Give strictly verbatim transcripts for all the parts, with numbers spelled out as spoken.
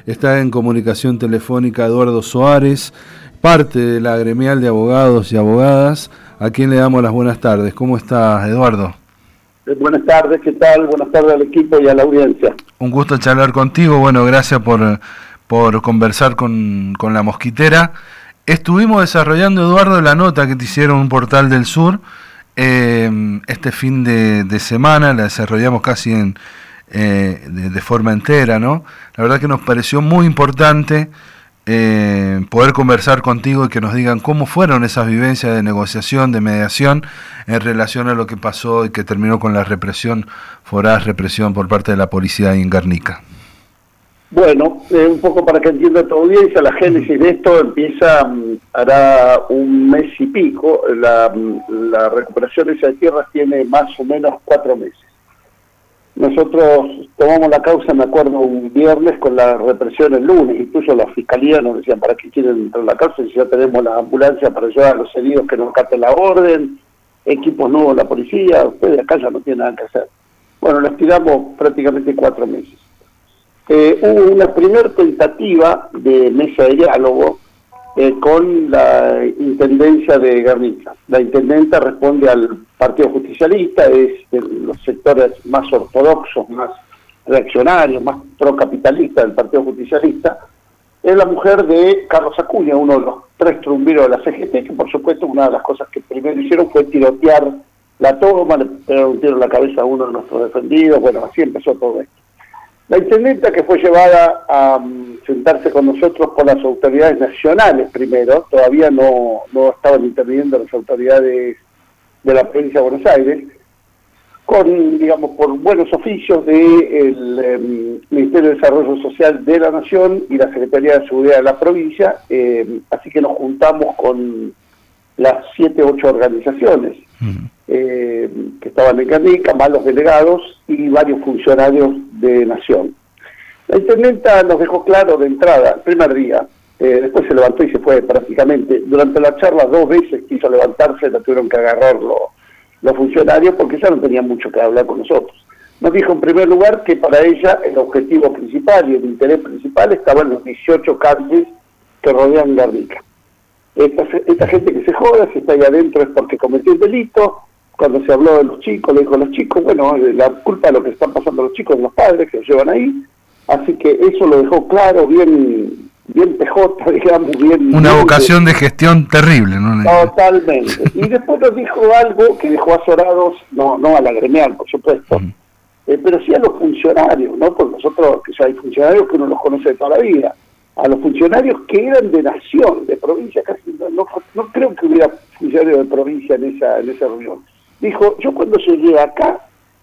Está en comunicación telefónica Eduardo Soares, parte de la gremial de abogados y abogadas, a quien le damos las buenas tardes. ¿Cómo está, Eduardo? Buenas tardes, ¿qué tal? Buenas tardes al equipo y a la audiencia. Un gusto charlar contigo. Bueno, gracias por, por conversar con, con La Mosquitera. Estuvimos desarrollando, Eduardo, la nota que te hicieron un Portal del Sur eh, este fin de, de semana. La desarrollamos casi en, eh, de, de forma entera, ¿no? La verdad que nos pareció muy importante eh, poder conversar contigo y que nos digan cómo fueron esas vivencias de negociación, de mediación, en relación a lo que pasó y que terminó con la represión, voraz represión por parte de la policía ahí en Guernica. Bueno, eh, un poco para que entienda tu audiencia, la génesis de esto empieza, um, hará un mes y pico. La, la recuperación de esas tierras tiene más o menos cuatro meses. Nosotros tomamos la causa, me acuerdo, un viernes con la represión el lunes. Incluso la fiscalía nos decían, ¿para qué quieren entrar la causa si ya tenemos la ambulancia para llevar a los heridos que nos acaten la orden, equipos nuevos de la policía? Ustedes acá ya no tienen nada que hacer. Bueno, la estiramos prácticamente cuatro meses. Eh, hubo una primera tentativa de mesa de diálogo eh, con la Intendencia de Guernica. La Intendenta responde al Partido Justicialista, es de los sectores más ortodoxos, más reaccionarios, más procapitalistas del Partido Justicialista. Es la mujer de Carlos Acuña, uno de los tres trumbiros de la C G T, que por supuesto una de las cosas que primero hicieron fue tirotear la toma, le pegaron un tiro en la cabeza a uno de nuestros defendidos. Bueno, así empezó todo esto. La intendenta, que fue llevada a um, sentarse con nosotros por las autoridades nacionales primero, todavía no, no estaban interviniendo las autoridades de la provincia de Buenos Aires, con, digamos, por buenos oficios del eh, Ministerio de Desarrollo Social de la Nación y la Secretaría de Seguridad de la provincia, eh, así que nos juntamos con las siete, ocho organizaciones uh-huh. eh, que estaban en Guernica, más los delegados y varios funcionarios de Nación. La intendenta nos dejó claro de entrada, el primer día, eh, después se levantó y se fue prácticamente. Durante la charla dos veces quiso levantarse, la tuvieron que agarrar los, los funcionarios porque ya no tenían mucho que hablar con nosotros. Nos dijo en primer lugar que para ella el objetivo principal y el interés principal estaba en los dieciocho cárceles que rodean Guernica. Esta, esta gente que se joda, si está ahí adentro es porque cometió un delito. Cuando se habló de los chicos, le dijo a los chicos, bueno, la culpa de lo que están pasando los chicos son los padres que los llevan ahí. Así que eso lo dejó claro, bien bien P J, digamos, bien... Una bien vocación de... de gestión terrible, ¿no? Totalmente. Y después nos dijo algo que dejó azorados, no no a la gremial, por supuesto, uh-huh. eh, pero sí a los funcionarios, ¿no? Porque nosotros, que hay funcionarios que uno los conoce de toda la vida, a los funcionarios que eran de Nación, de provincia, casi no, no, no creo que hubiera funcionarios de provincia en esa, en esa reunión. Dijo, yo cuando llegué acá,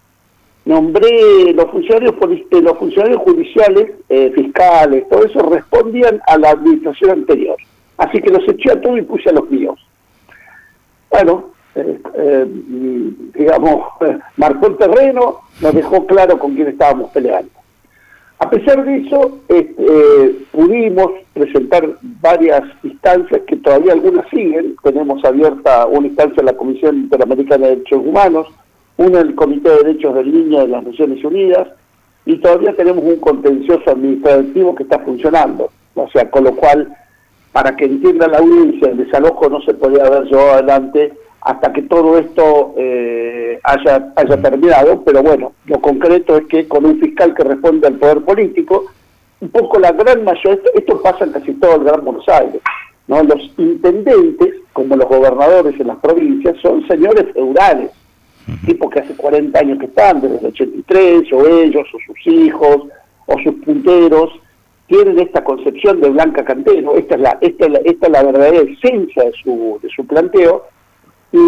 nombré los funcionarios los funcionarios judiciales, eh, fiscales, todo eso respondían a la administración anterior. Así que los eché a todos y puse a los míos. Bueno, eh, eh, digamos, eh, marcó el terreno, nos dejó claro con quién estábamos peleando. A pesar de eso, este, eh, pudimos presentar varias instancias que todavía algunas siguen. Tenemos abierta una instancia en la Comisión Interamericana de Derechos Humanos, una en el Comité de Derechos del Niño de las Naciones Unidas, y todavía tenemos un contencioso administrativo que está funcionando. O sea, con lo cual, para que entienda la audiencia, el desalojo no se podía haber llevado adelante hasta que todo esto eh, haya, haya terminado, pero bueno, lo concreto es que con un fiscal que responde al poder político, un poco la gran mayoría, esto, esto pasa en casi todo el Gran Buenos Aires, ¿no? Los intendentes, como los gobernadores en las provincias, son señores feudales, uh-huh. tipos que hace cuarenta años que están, desde el ochenta y tres, o ellos, o sus hijos, o sus punteros, tienen esta concepción de Blanca Cantero. Esta es la, esta es la, esta es la verdadera esencia de su, de su planteo. Y,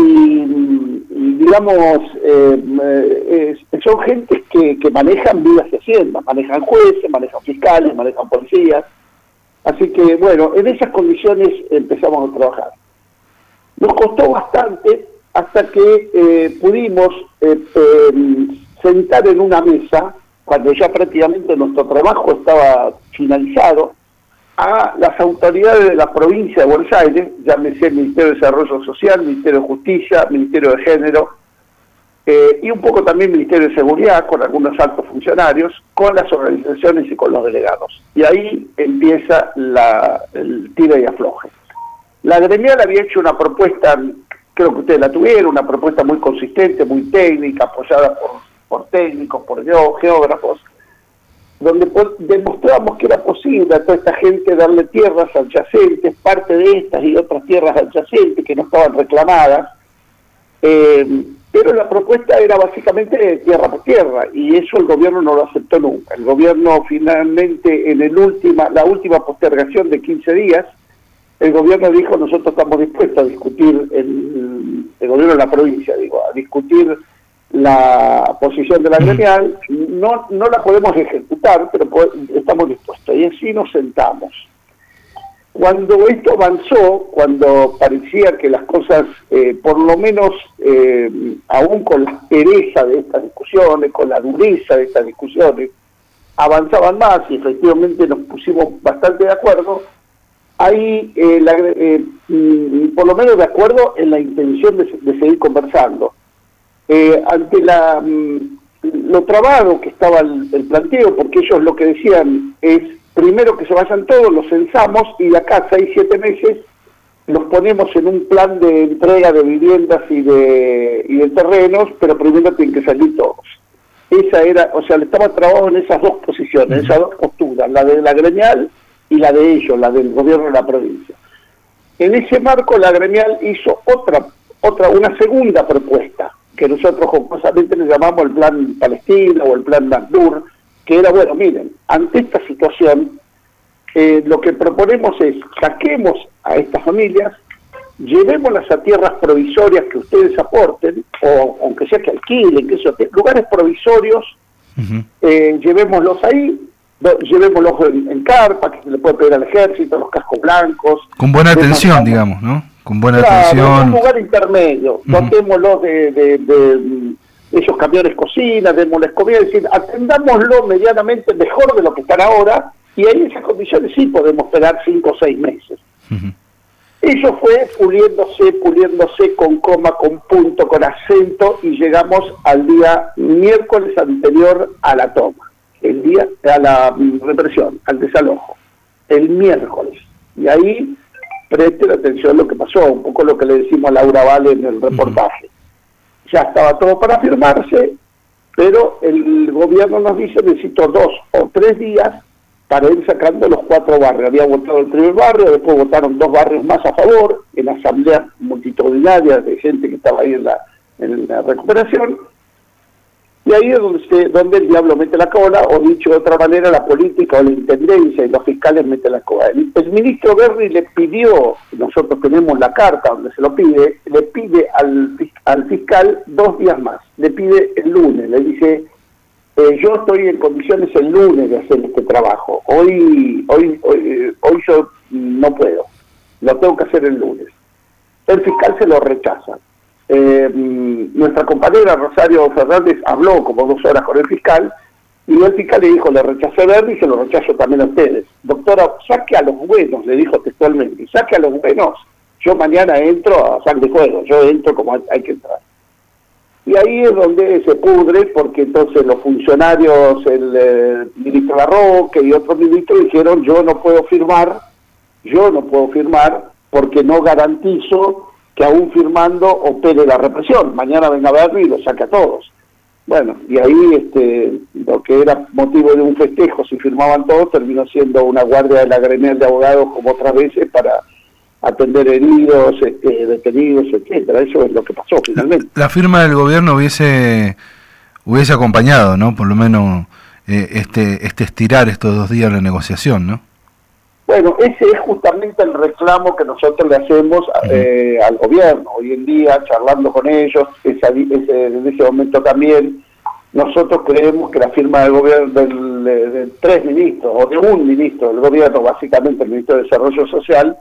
y digamos, eh, eh, son gentes que, que manejan vidas y haciendas, manejan jueces, manejan fiscales, manejan policías. Así que, bueno, en esas condiciones empezamos a trabajar. Nos costó bastante hasta que eh, pudimos eh, eh, sentar en una mesa, cuando ya prácticamente nuestro trabajo estaba finalizado, a las autoridades de la provincia de Buenos Aires, llámese el Ministerio de Desarrollo Social, Ministerio de Justicia, Ministerio de Género, eh, y un poco también Ministerio de Seguridad, con algunos altos funcionarios, con las organizaciones y con los delegados. Y ahí empieza la, el tira y afloje. La gremial había hecho una propuesta, creo que ustedes la tuvieron, una propuesta muy consistente, muy técnica, apoyada por, por técnicos, por geógrafos, donde demostramos que era posible a toda esta gente darle tierras adyacentes, parte de estas y otras tierras adyacentes que no estaban reclamadas, eh, pero la propuesta era básicamente tierra por tierra, y eso el gobierno no lo aceptó nunca. El gobierno finalmente, en el última, la última postergación de quince días, el gobierno dijo: nosotros estamos dispuestos a discutir, el, el gobierno de la provincia, digo, a discutir la posición de la gremial, no, no la podemos ejecutar, pero estamos dispuestos. Y así nos sentamos. Cuando esto avanzó, cuando parecía que las cosas, eh, por lo menos, eh, aún con la pereza de estas discusiones, con la dureza de estas discusiones, avanzaban más y efectivamente nos pusimos bastante de acuerdo, ahí, eh, la, eh, por lo menos de acuerdo en la intención de, de seguir conversando. Eh, ante la lo trabado que estaba el, el planteo, porque ellos lo que decían es: primero que se vayan todos, los censamos y de acá a seis, siete meses los ponemos en un plan de entrega de viviendas y de, y de terrenos, pero primero tienen que salir todos. Esa era, o sea, le estaba trabado en esas dos posiciones, esas dos posturas, la de la gremial y la de ellos, la del gobierno de la provincia. En ese marco la gremial hizo otra, otra, una segunda propuesta, que nosotros jocosamente le llamamos el plan Palestina o el plan Nasdur, que era: bueno, miren, ante esta situación, eh, lo que proponemos es: saquemos a estas familias, llevémoslas a tierras provisorias que ustedes aporten, o aunque sea que alquilen, que eso, lugares provisorios, uh-huh. eh, llevémoslos ahí, do, llevémoslos en, en carpa, que se le puede pedir al ejército, los cascos blancos. Con buena atención, digamos, ¿no? Con buena claro, atención. En un lugar intermedio, uh-huh. dotémoslos de, de, de, de esos camiones cocina, démosles comida, es decir, atendámoslo medianamente mejor de lo que están ahora, y ahí en esas condiciones sí podemos esperar cinco o seis meses. Uh-huh. Eso fue puliéndose, puliéndose con coma, con punto, con acento, y llegamos al día miércoles anterior a la toma, el día a la represión, al desalojo, el miércoles. Y ahí presten atención a lo que pasó, un poco lo que le decimos a Laura Vale en el reportaje. Uh-huh. Ya estaba todo para firmarse, pero el gobierno nos dice: necesito dos o tres días para ir sacando los cuatro barrios. Había votado el primer barrio, después votaron dos barrios más a favor, en asambleas multitudinarias de gente que estaba ahí en la, en la recuperación, y ahí es donde, se, donde el diablo mete la cola, o dicho de otra manera, la política o la intendencia y los fiscales meten la cola. El, el ministro Berri le pidió, nosotros tenemos la carta donde se lo pide, le pide al, al fiscal dos días más, le pide el lunes, le dice: eh, yo estoy en condiciones el lunes de hacer este trabajo, hoy, hoy, hoy, hoy yo no puedo, lo tengo que hacer el lunes. El fiscal se lo rechaza. Eh, nuestra compañera Rosario Fernández habló como dos horas con el fiscal, y el fiscal le dijo: le rechacé a Berri y se lo rechazo también a ustedes. Doctora, saque a los buenos, le dijo textualmente, saque a los buenos, yo mañana entro a sangre y fuego, yo entro como hay que entrar. Y ahí es donde se pudre, porque entonces los funcionarios, el eh, ministro Larroque y otros ministros dijeron: yo no puedo firmar, yo no puedo firmar porque no garantizo que aún firmando opere la represión. Mañana venga Berri y lo saque a todos. Bueno, y ahí este, lo que era motivo de un festejo, si firmaban todos, terminó siendo una guardia de la gremial de abogados como otras veces para atender heridos, este, detenidos, etcétera. Eso es lo que pasó finalmente. La firma del gobierno hubiese hubiese acompañado, ¿no? Por lo menos eh, este este estirar estos dos días la negociación, ¿no? Bueno, ese es justamente el reclamo que nosotros le hacemos eh, al gobierno. Hoy en día, charlando con ellos, esa, ese, en ese momento también, nosotros creemos que la firma del gobierno, del, de, de tres ministros, o de un ministro del gobierno, básicamente el ministro de Desarrollo Social,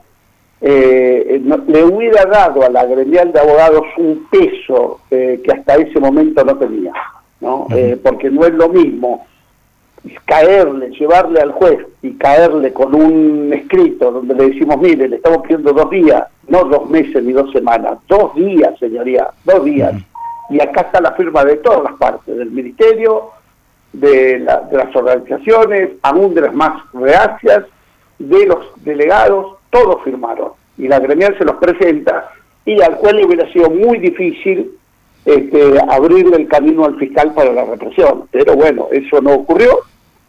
eh, no, le hubiera dado a la gremial de abogados un peso eh, que hasta ese momento no tenía, ¿no? Uh-huh. Eh, porque no es lo mismo caerle, llevarle al juez y caerle con un escrito donde le decimos: mire, le estamos pidiendo dos días, no dos meses ni dos semanas, dos días, señoría, dos días. Uh-huh. y acá está la firma de todas las partes, del Ministerio, de, la, de las organizaciones, aún de las más reacias, de los delegados, todos firmaron, y la gremial se los presenta, y al cual le hubiera sido muy difícil este, abrirle el camino al fiscal para la represión, pero bueno, eso no ocurrió,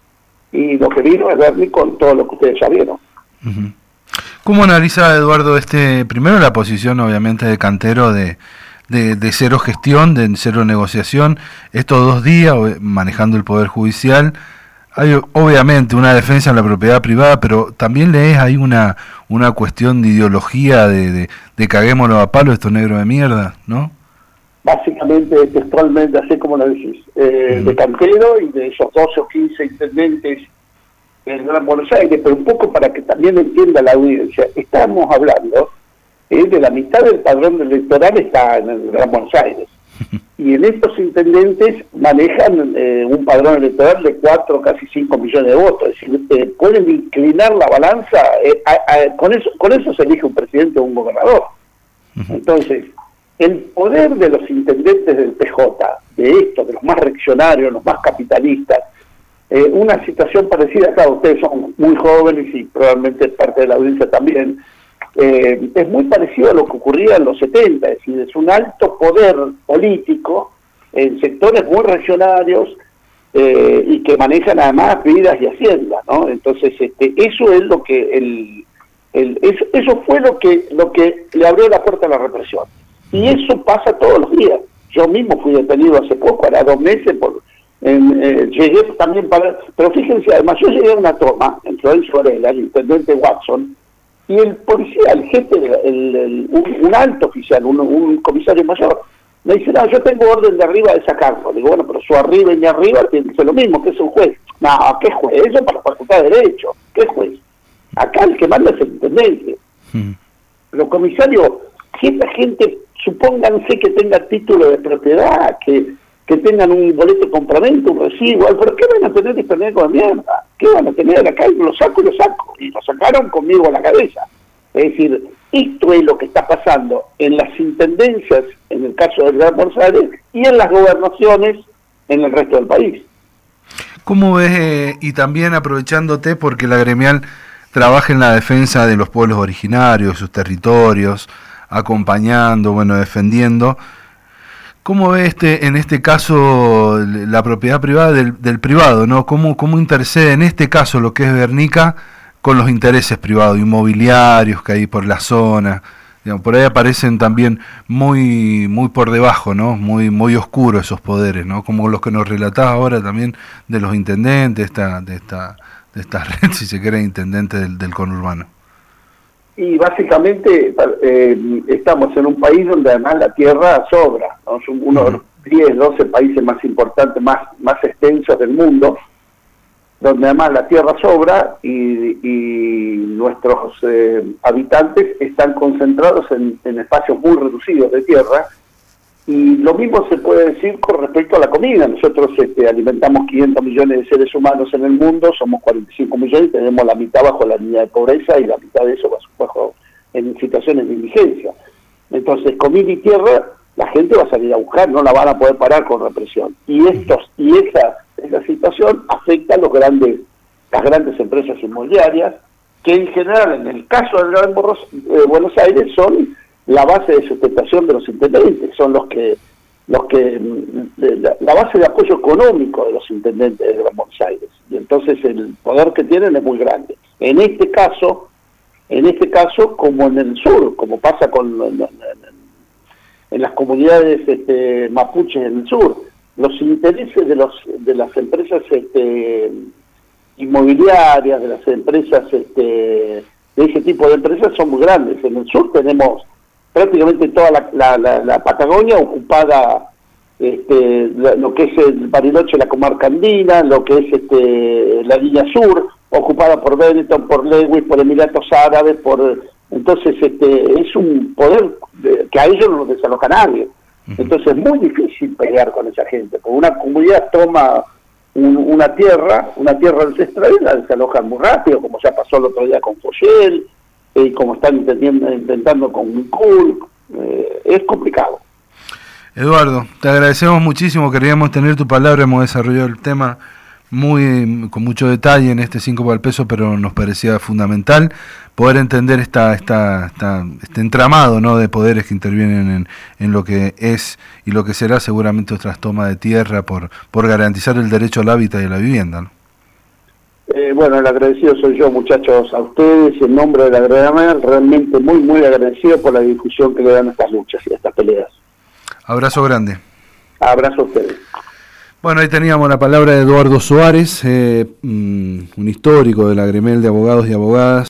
y lo que vino es Bernie con todo lo que ustedes ya vieron. Uh-huh. ¿Cómo analiza, Eduardo, este primero la posición obviamente de Cantero de, de, de cero gestión, de cero negociación, estos dos días manejando el Poder Judicial? Hay obviamente una defensa en la propiedad privada, pero también lees ahí una una cuestión de ideología de, de, de caguémoslo a palo estos negros de mierda, ¿no? Básicamente, textualmente, así como lo decís, eh, uh-huh. de Cantero y de esos doce o quince intendentes en Gran Buenos Aires, pero un poco para que también entienda la audiencia, estamos hablando eh, de la mitad del padrón electoral está en el Gran Buenos Aires, y en estos intendentes manejan eh, un padrón electoral de cuatro, casi cinco millones de votos, es decir, eh, pueden inclinar la balanza, eh, a, a, con eso con eso se elige un presidente o un gobernador. Uh-huh. Entonces, el poder de los intendentes del P J, de estos, de los más reaccionarios, los más capitalistas, eh, una situación parecida, claro, ustedes son muy jóvenes y probablemente parte de la audiencia también, eh, es muy parecido a lo que ocurría en los setenta, es decir, es un alto poder político en sectores muy reaccionarios eh, y que manejan además vidas y haciendas, ¿no? Entonces, este, eso es lo que, el, el, eso, eso fue lo que, lo que le abrió la puerta a la represión. Y eso pasa todos los días. Yo mismo fui detenido hace poco, hará dos meses, por, en, eh, llegué también para... Pero fíjense, además yo llegué a una toma en Florencio Varela, el intendente Watson, y el policía, el jefe, el, el, un, un alto oficial, un, un comisario mayor, me dice, no, yo tengo orden de arriba de sacarlo. Digo, bueno, pero su arriba y mi arriba tiene lo mismo, que es un juez. No, ¿qué juez? Eso para la Facultad de Derecho. ¿Qué juez? Acá el que manda es el intendente. Hmm. Los comisarios, si esta gente... Supónganse que tenga título de propiedad, que, que tengan un boleto de compraventa, un recibo, pero ¿qué van a tener de perder con mierda? ¿Qué van a tener acá? Y lo saco y lo saco. Y lo sacaron conmigo a la cabeza. Es decir, esto es lo que está pasando en las intendencias, en el caso del Gran Buenos Aires, y en las gobernaciones en el resto del país. ¿Cómo ves, eh, y también aprovechándote porque la gremial trabaja en la defensa de los pueblos originarios, sus territorios, acompañando, bueno, defendiendo? ¿Cómo ve este, en este caso la propiedad privada del, del privado, ¿no? ¿Cómo, cómo intercede en este caso lo que es Bernica con los intereses privados, inmobiliarios que hay por la zona? Digamos, por ahí aparecen también muy muy por debajo, ¿no? Muy muy oscuros esos poderes, ¿no? Como los que nos relatás ahora también de los intendentes, esta, de esta de esta red, si se quiere, intendente del, del conurbano. Y básicamente eh, estamos en un país donde además la tierra sobra, ¿no? Es uno de los diez, doce países más importantes, más, más extensos del mundo, donde además la tierra sobra y, y nuestros eh, habitantes están concentrados en, en espacios muy reducidos de tierra. Y lo mismo se puede decir con respecto a la comida. Nosotros este, alimentamos quinientos millones de seres humanos en el mundo, somos cuarenta y cinco millones y tenemos la mitad bajo la línea de pobreza y la mitad de eso bajo, bajo en situaciones de indigencia. Entonces, comida y tierra, la gente va a salir a buscar, no la van a poder parar con represión. Y estos y esa, esa situación afecta a los grandes, las grandes empresas inmobiliarias, que en general, en el caso del Gran Buenos Aires, son la base de sustentación de los intendentes, son los que, los que la, la base de apoyo económico de los intendentes de Gran Buenos Aires, y entonces el poder que tienen es muy grande. En este caso, en este caso, como en el sur, como pasa con en, en, en las comunidades este, mapuches en el sur, los intereses de los de las empresas este, inmobiliarias, de las empresas este, de ese tipo de empresas son muy grandes. En el sur tenemos prácticamente toda la, la, la, la Patagonia ocupada, este, la, lo que es el Bariloche, la comarca andina, lo que es este, la línea sur, ocupada por Benetton, por Lewis, por Emiratos Árabes, por entonces este, es un poder de, que a ellos no los desaloja nadie. Entonces es muy difícil pelear con esa gente, porque una comunidad toma un, una tierra, una tierra ancestral y la desalojan muy rápido, como ya pasó el otro día con Foyel, y eh, como están intentando con Micul, eh, es complicado. Eduardo, te agradecemos muchísimo, queríamos tener tu palabra, hemos desarrollado el tema muy con mucho detalle en este cinco para el peso, pero nos parecía fundamental poder entender esta, esta, esta, este entramado, ¿no?, de poderes que intervienen en, en lo que es y lo que será seguramente otra toma de tierra por, por garantizar el derecho al hábitat y a la vivienda, ¿no? Eh, bueno, el agradecido soy yo, muchachos, a ustedes, y en nombre de la Gremial, realmente muy, muy agradecido por la difusión que le dan a estas luchas y a estas peleas. Abrazo grande. Abrazo a ustedes. Bueno, ahí teníamos la palabra de Eduardo Suárez, eh, un histórico de la Gremial de Abogados y Abogadas.